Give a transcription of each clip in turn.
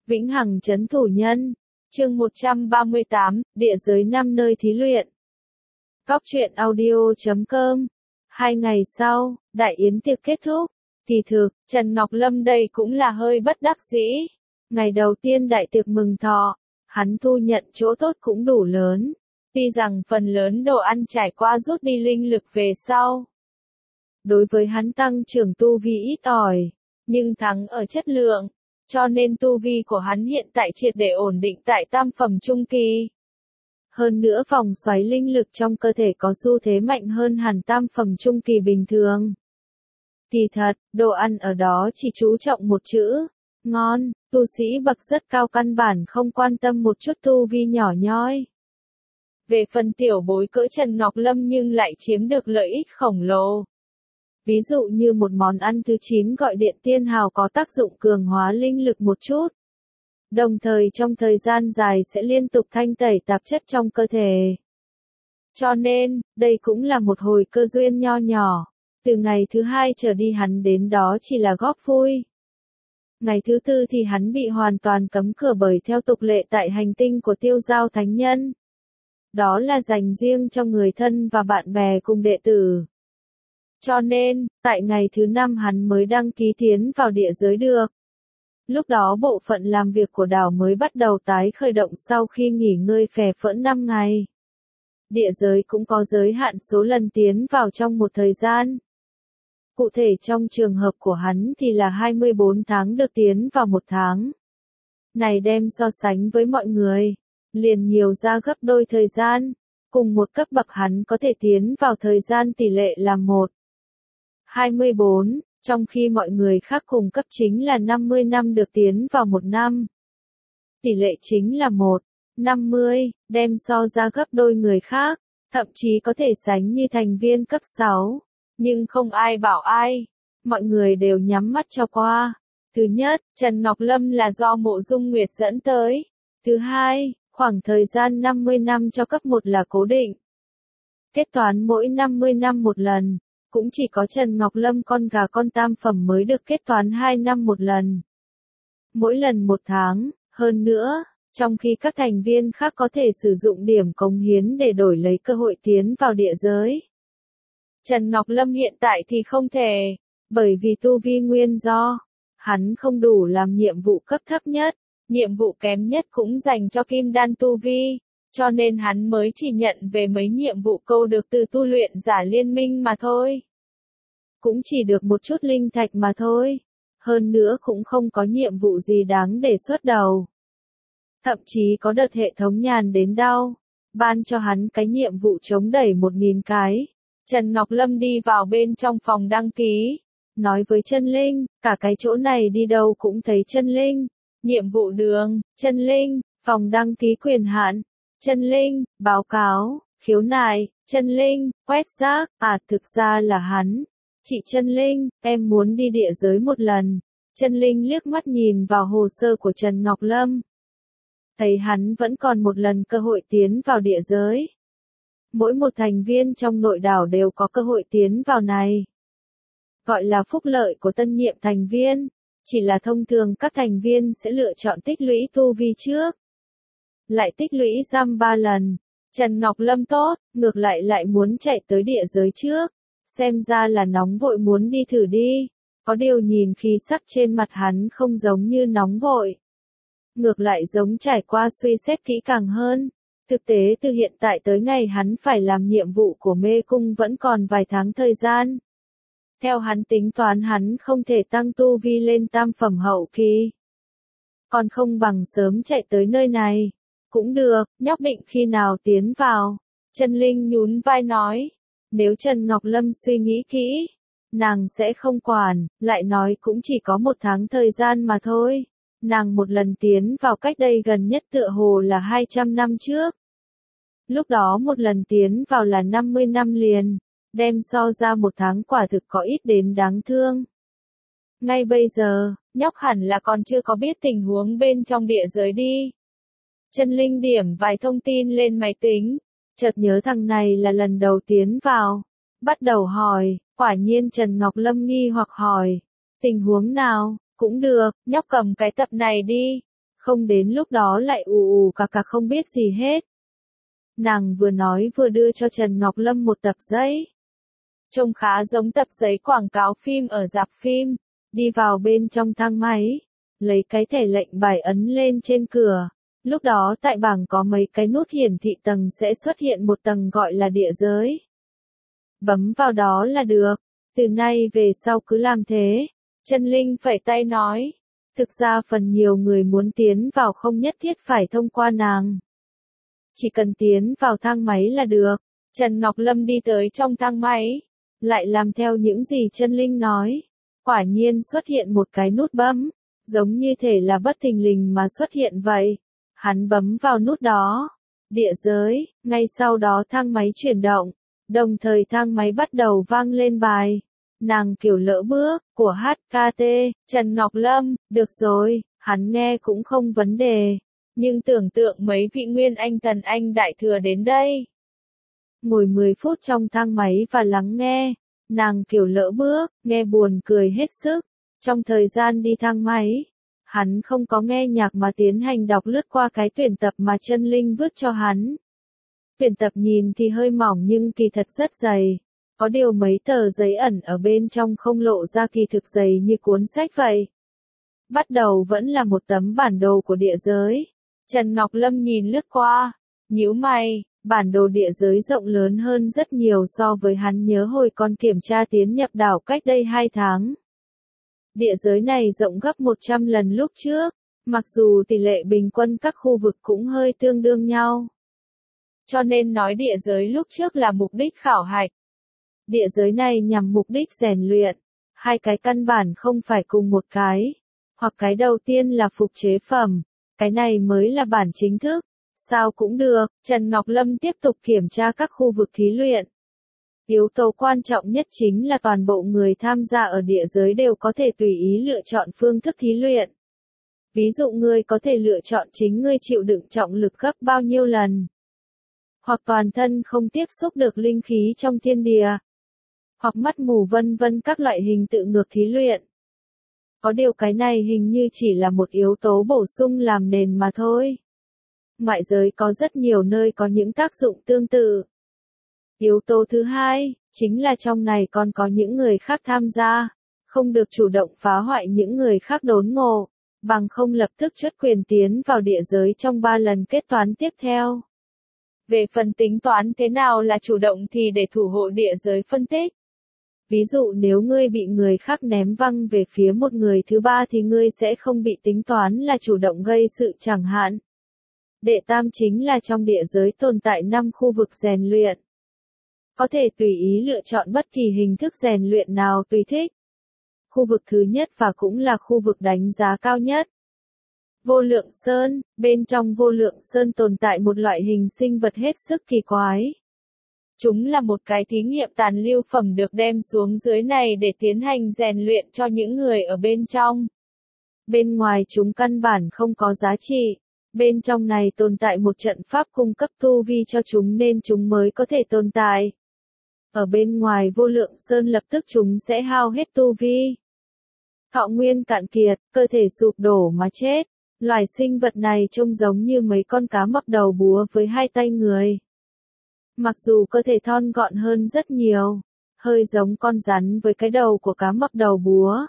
Vĩnh hằng trấn thủ nhân. Chương 138, địa giới 5 nơi thí luyện. Góc truyện audio.com. 2 ngày sau, đại yến tiệc kết thúc. Kỳ thực, Trần Ngọc Lâm đây cũng là hơi bất đắc dĩ. Ngày đầu tiên đại tiệc mừng thọ, hắn thu nhận chỗ tốt cũng đủ lớn. Tuy rằng phần lớn đồ ăn trải qua rút đi linh lực về sau. Đối với hắn tăng trưởng tu vi ít ỏi, nhưng thắng ở chất lượng, cho nên tu vi của hắn hiện tại triệt để ổn định tại tam phẩm trung kỳ. Hơn nữa vòng xoáy linh lực trong cơ thể có xu thế mạnh hơn hẳn tam phẩm trung kỳ bình thường. Kỳ thật, đồ ăn ở đó chỉ chú trọng một chữ, ngon, tu sĩ bậc rất cao căn bản không quan tâm một chút tu vi nhỏ nhoi. Về phần tiểu bối cỡ Trần Ngọc Lâm nhưng lại chiếm được lợi ích khổng lồ. Ví dụ như một món ăn thứ 9 gọi điện tiên hào có tác dụng cường hóa linh lực một chút. Đồng thời trong thời gian dài sẽ liên tục thanh tẩy tạp chất trong cơ thể. Cho nên, đây cũng là một hồi cơ duyên nho nhỏ. Từ ngày thứ 2 trở đi hắn đến đó chỉ là góp vui. Ngày thứ 4 thì hắn bị hoàn toàn cấm cửa bởi theo tục lệ tại hành tinh của Tiêu Giao Thánh Nhân. Đó là dành riêng cho người thân và bạn bè cùng đệ tử. Cho nên, tại ngày thứ 5 hắn mới đăng ký tiến vào địa giới được. Lúc đó bộ phận làm việc của đảo mới bắt đầu tái khởi động sau khi nghỉ ngơi phè phỡn 5 ngày. Địa giới cũng có giới hạn số lần tiến vào trong một thời gian. Cụ thể trong trường hợp của hắn thì là 24 tháng được tiến vào 1 tháng. Này đem so sánh với mọi người, liền nhiều ra gấp đôi thời gian. Cùng một cấp bậc hắn có thể tiến vào thời gian tỷ lệ là 1/24, trong khi mọi người khác cùng cấp chính là 50 năm được tiến vào 1 năm. Tỷ lệ chính là 1/50, đem so ra gấp đôi người khác, thậm chí có thể sánh như thành viên cấp 6. Nhưng không ai bảo ai, mọi người đều nhắm mắt cho qua. Thứ nhất, Trần Ngọc Lâm là do Mộ Dung Nguyệt dẫn tới. Thứ hai, khoảng thời gian 50 năm cho cấp 1 là cố định. Kết toán mỗi 50 năm một lần, cũng chỉ có Trần Ngọc Lâm con gà con tam phẩm mới được kết toán 2 năm một lần. Mỗi lần 1 tháng, hơn nữa, trong khi các thành viên khác có thể sử dụng điểm cống hiến để đổi lấy cơ hội tiến vào địa giới. Trần Ngọc Lâm hiện tại thì không thể, bởi vì tu vi nguyên do, hắn không đủ làm nhiệm vụ cấp thấp nhất, nhiệm vụ kém nhất cũng dành cho kim đan tu vi, cho nên hắn mới chỉ nhận về mấy nhiệm vụ câu được từ tu luyện giả liên minh mà thôi. Cũng chỉ được một chút linh thạch mà thôi, hơn nữa cũng không có nhiệm vụ gì đáng để xuất đầu. Thậm chí có đợt hệ thống nhàn đến đau, ban cho hắn cái nhiệm vụ chống đẩy 1000 cái. Trần Ngọc Lâm đi vào bên trong phòng đăng ký, nói với Chân Linh, cả cái chỗ này đi đâu cũng thấy Chân Linh. Nhiệm vụ đường, Chân Linh, phòng đăng ký quyền hạn, Chân Linh, báo cáo, khiếu nại, Chân Linh, quét rác, thực ra là hắn. Chị Chân Linh, em muốn đi địa giới một lần. Chân Linh liếc mắt nhìn vào hồ sơ của Trần Ngọc Lâm. Thấy hắn vẫn còn một lần cơ hội tiến vào địa giới. Mỗi một thành viên trong nội đảo đều có cơ hội tiến vào này. Gọi là phúc lợi của tân nhiệm thành viên, chỉ là thông thường các thành viên sẽ lựa chọn tích lũy tu vi trước. Lại tích lũy giam 3 lần. Trần Ngọc Lâm tốt, ngược lại muốn chạy tới địa giới trước. Xem ra là nóng vội muốn đi thử đi. Có điều nhìn khí sắc trên mặt hắn không giống như nóng vội. Ngược lại giống trải qua suy xét kỹ càng hơn. Thực tế từ hiện tại tới ngày hắn phải làm nhiệm vụ của mê cung vẫn còn vài tháng thời gian. Theo hắn tính toán hắn không thể tăng tu vi lên tam phẩm hậu kỳ. Còn không bằng sớm chạy tới nơi này. Cũng được, nhóc định khi nào tiến vào. Chân Linh nhún vai nói. Nếu Trần Ngọc Lâm suy nghĩ kỹ, nàng sẽ không quản, lại nói cũng chỉ có 1 tháng thời gian mà thôi. Nàng một lần tiến vào cách đây gần nhất tựa hồ là 200 năm trước. Lúc đó một lần tiến vào là 50 năm liền, đem so ra 1 tháng quả thực có ít đến đáng thương. Ngay bây giờ, nhóc hẳn là còn chưa có biết tình huống bên trong địa giới đi. Chân Linh điểm vài thông tin lên máy tính, chợt nhớ thằng này là lần đầu tiến vào. Bắt đầu hỏi, quả nhiên Trần Ngọc Lâm nghi hoặc hỏi. Tình huống nào, cũng được, nhóc cầm cái tập này đi. không đến lúc đó lại ù ù cà không biết gì hết. Nàng vừa nói vừa đưa cho Trần Ngọc Lâm một tập giấy. Trông khá giống tập giấy quảng cáo phim ở rạp phim, đi vào bên trong thang máy, lấy cái thẻ lệnh bài ấn lên trên cửa. Lúc đó tại bảng có mấy cái nút hiển thị tầng sẽ xuất hiện một tầng gọi là địa giới. Bấm vào đó là được, từ nay về sau cứ làm thế. Chân Linh phẩy tay nói, thực ra phần nhiều người muốn tiến vào không nhất thiết phải thông qua nàng. Chỉ cần tiến vào thang máy là được. Trần Ngọc Lâm đi tới trong thang máy, lại làm theo những gì Chân Linh nói. Quả nhiên xuất hiện một cái nút bấm, giống như thể là bất thình lình mà xuất hiện vậy. Hắn bấm vào nút đó, địa giới, ngay sau đó thang máy chuyển động, đồng thời thang máy bắt đầu vang lên bài. Nàng kiểu lỡ bước, của HKT, Trần Ngọc Lâm, được rồi, hắn nghe cũng không vấn đề. Nhưng tưởng tượng mấy vị nguyên anh thần anh đại thừa đến đây. Ngồi 10 phút trong thang máy và lắng nghe, nàng kiểu lỡ bước, nghe buồn cười hết sức. Trong thời gian đi thang máy, hắn không có nghe nhạc mà tiến hành đọc lướt qua cái tuyển tập mà Chân Linh vứt cho hắn. Tuyển tập nhìn thì hơi mỏng nhưng kỳ thật rất dày. Có điều mấy tờ giấy ẩn ở bên trong không lộ ra kỳ thực dày như cuốn sách vậy. Bắt đầu vẫn là một tấm bản đồ của địa giới. Trần Ngọc Lâm nhìn lướt qua, nhíu mày, bản đồ địa giới rộng lớn hơn rất nhiều so với hắn nhớ hồi còn kiểm tra tiến nhập đảo cách đây 2 tháng. Địa giới này rộng gấp 100 lần lúc trước, mặc dù tỷ lệ bình quân các khu vực cũng hơi tương đương nhau. Cho nên nói địa giới lúc trước là mục đích khảo hạch. Địa giới này nhằm mục đích rèn luyện, hai cái căn bản không phải cùng một cái, hoặc cái đầu tiên là phục chế phẩm, cái này mới là bản chính thức. Sao cũng được, Trần Ngọc Lâm tiếp tục kiểm tra các khu vực thí luyện. Yếu tố quan trọng nhất chính là toàn bộ người tham gia ở địa giới đều có thể tùy ý lựa chọn phương thức thí luyện. Ví dụ ngươi có thể lựa chọn chính ngươi chịu đựng trọng lực gấp bao nhiêu lần, hoặc toàn thân không tiếp xúc được linh khí trong thiên địa, hoặc mắt mù vân vân các loại hình tự ngược thí luyện. Có điều cái này hình như chỉ là một yếu tố bổ sung làm nền mà thôi. Ngoại giới có rất nhiều nơi có những tác dụng tương tự. Yếu tố thứ hai, chính là trong này còn có những người khác tham gia, không được chủ động phá hoại những người khác đốn ngộ, bằng không lập tức chất quyền tiến vào địa giới trong 3 lần kết toán tiếp theo. Về phần tính toán thế nào là chủ động thì để thủ hộ địa giới phân tích. Ví dụ nếu ngươi bị người khác ném văng về phía một người thứ ba thì ngươi sẽ không bị tính toán là chủ động gây sự chẳng hạn. Đệ tam chính là trong địa giới tồn tại 5 khu vực rèn luyện. Có thể tùy ý lựa chọn bất kỳ hình thức rèn luyện nào tùy thích. Khu vực thứ nhất và cũng là khu vực đánh giá cao nhất. Vô lượng sơn, bên trong vô lượng sơn tồn tại một loại hình sinh vật hết sức kỳ quái. Chúng là một cái thí nghiệm tàn lưu phẩm được đem xuống dưới này để tiến hành rèn luyện cho những người ở bên trong. Bên ngoài chúng căn bản không có giá trị. Bên trong này tồn tại một trận pháp cung cấp tu vi cho chúng nên chúng mới có thể tồn tại. Ở bên ngoài vô lượng sơn lập tức chúng sẽ hao hết tu vi. Thọ nguyên cạn kiệt, cơ thể sụp đổ mà chết. Loài sinh vật này trông giống như mấy con cá mập đầu búa với 2 tay người. Mặc dù cơ thể thon gọn hơn rất nhiều, hơi giống con rắn với cái đầu của cá mập đầu búa.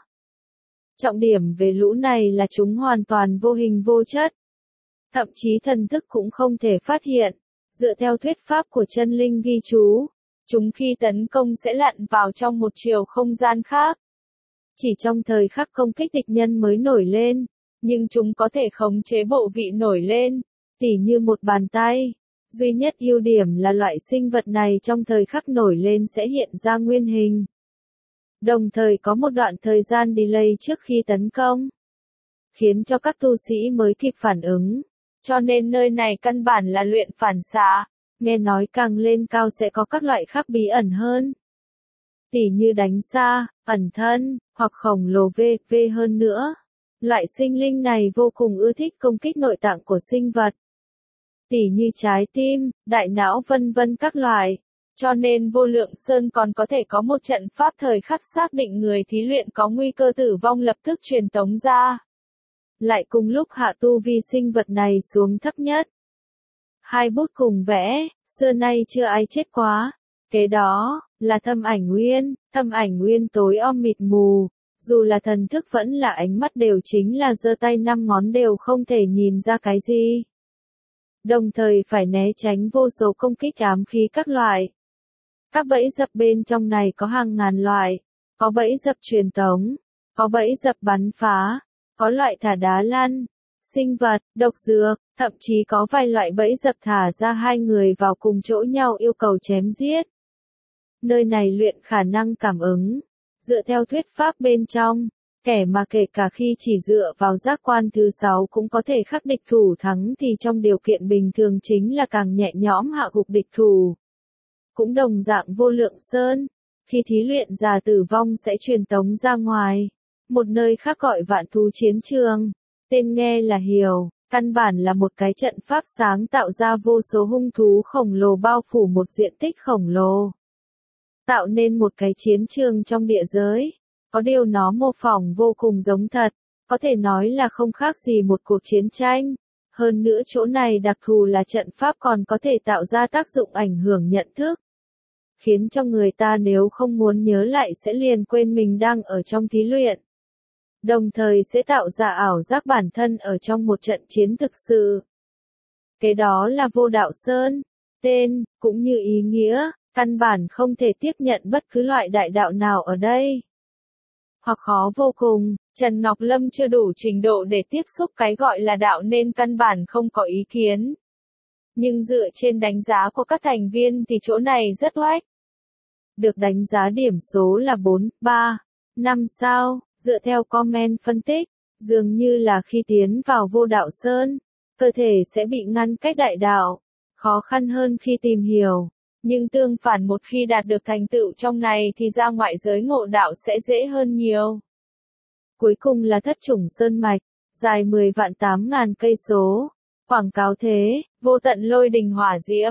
Trọng điểm về lũ này là chúng hoàn toàn vô hình vô chất. Thậm chí thần thức cũng không thể phát hiện. Dựa theo thuyết pháp của Chân Linh ghi chú, chúng khi tấn công sẽ lặn vào trong một chiều không gian khác. Chỉ trong thời khắc công kích địch nhân mới nổi lên, nhưng chúng có thể khống chế bộ vị nổi lên, tỉ như một bàn tay. Duy nhất ưu điểm là loại sinh vật này trong thời khắc nổi lên sẽ hiện ra nguyên hình. Đồng thời có một đoạn thời gian delay trước khi tấn công, khiến cho các tu sĩ mới kịp phản ứng. Cho nên nơi này căn bản là luyện phản xạ. Nghe nói càng lên cao sẽ có các loại khác bí ẩn hơn. Tỉ như đánh xa, ẩn thân, hoặc khổng lồ v.v. hơn nữa. Loại sinh linh này vô cùng ưa thích công kích nội tạng của sinh vật. Tỉ như trái tim, đại não vân vân các loại. Cho nên vô lượng sơn còn có thể có một trận pháp thời khắc xác định người thí luyện có nguy cơ tử vong lập tức truyền tống ra. lại cùng lúc hạ tu vi sinh vật này xuống thấp nhất. Hai bút cùng vẽ, xưa nay chưa ai chết quá. Kế đó, là thâm ảnh nguyên tối om mịt mù, dù là thần thức vẫn là ánh mắt đều chính là giơ tay năm ngón đều không thể nhìn ra cái gì. Đồng thời phải né tránh vô số công kích ám khí các loại. Các bẫy dập bên trong này có hàng ngàn loại, có bẫy dập truyền tống, có bẫy dập bắn phá, có loại thả đá lăn, sinh vật, độc dược, thậm chí có vài loại bẫy dập thả ra hai người vào cùng chỗ nhau yêu cầu chém giết. Nơi này luyện khả năng cảm ứng, dựa theo thuyết pháp bên trong, kẻ mà kể cả khi chỉ dựa vào giác quan thứ 6 cũng có thể khắc địch thủ thắng thì trong điều kiện bình thường chính là càng nhẹ nhõm hạ gục địch thủ. Cũng đồng dạng vô lượng sơn, khi thí luyện giả tử vong sẽ truyền tống ra ngoài, một nơi khác gọi vạn thú chiến trường, tên nghe là hiểu, căn bản là một cái trận pháp sáng tạo ra vô số hung thú khổng lồ bao phủ một diện tích khổng lồ. Tạo nên một cái chiến trường trong địa giới, có điều nó mô phỏng vô cùng giống thật, có thể nói là không khác gì một cuộc chiến tranh. Hơn nữa chỗ này đặc thù là trận pháp còn có thể tạo ra tác dụng ảnh hưởng nhận thức, khiến cho người ta nếu không muốn nhớ lại sẽ liền quên mình đang ở trong thí luyện. Đồng thời sẽ tạo ra ảo giác bản thân ở trong một trận chiến thực sự. Cái đó là vô đạo sơn, tên, cũng như ý nghĩa, căn bản không thể tiếp nhận bất cứ loại đại đạo nào ở đây. Hoặc khó vô cùng, Trần Ngọc Lâm chưa đủ trình độ để tiếp xúc cái gọi là đạo nên căn bản không có ý kiến. Nhưng dựa trên đánh giá của các thành viên thì chỗ này rất oách. Được đánh giá điểm số là 4, 3, 5 sao, dựa theo comment phân tích, dường như là khi tiến vào vô đạo sơn, cơ thể sẽ bị ngăn cách đại đạo, khó khăn hơn khi tìm hiểu. Nhưng tương phản một khi đạt được thành tựu trong này thì ra ngoại giới ngộ đạo sẽ dễ hơn nhiều. Cuối cùng là thất chủng sơn mạch, dài 10 vạn 8 ngàn cây số. Quảng cáo thế, vô tận lôi đình hỏa diễm,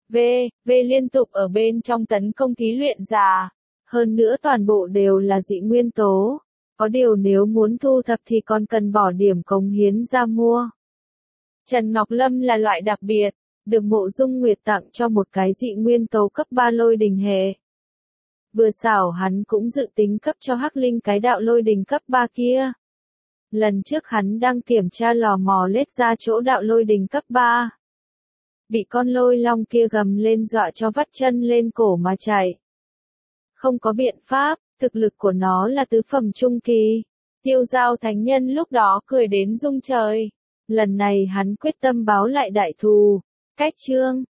V liên tục ở bên trong tấn công thí luyện giả. Hơn nữa toàn bộ đều là dị nguyên tố. Có điều nếu muốn thu thập thì còn cần bỏ điểm cống hiến ra mua. Trần Ngọc Lâm là loại đặc biệt, được Mộ Dung Nguyệt tặng cho một cái dị nguyên tố cấp 3 lôi đình hệ. Vừa xảo hắn cũng dự tính cấp cho Hắc Linh cái đạo lôi đình cấp 3 kia. Lần trước hắn đang kiểm tra lò mò lết ra chỗ đạo lôi đình cấp 3. Bị con lôi long kia gầm lên dọa cho vắt chân lên cổ mà chạy. Không có biện pháp, thực lực của nó là tứ phẩm trung kỳ. Tiêu Giao thánh nhân lúc đó cười đến rung trời. Lần này hắn quyết tâm báo lại đại thù. Cách chương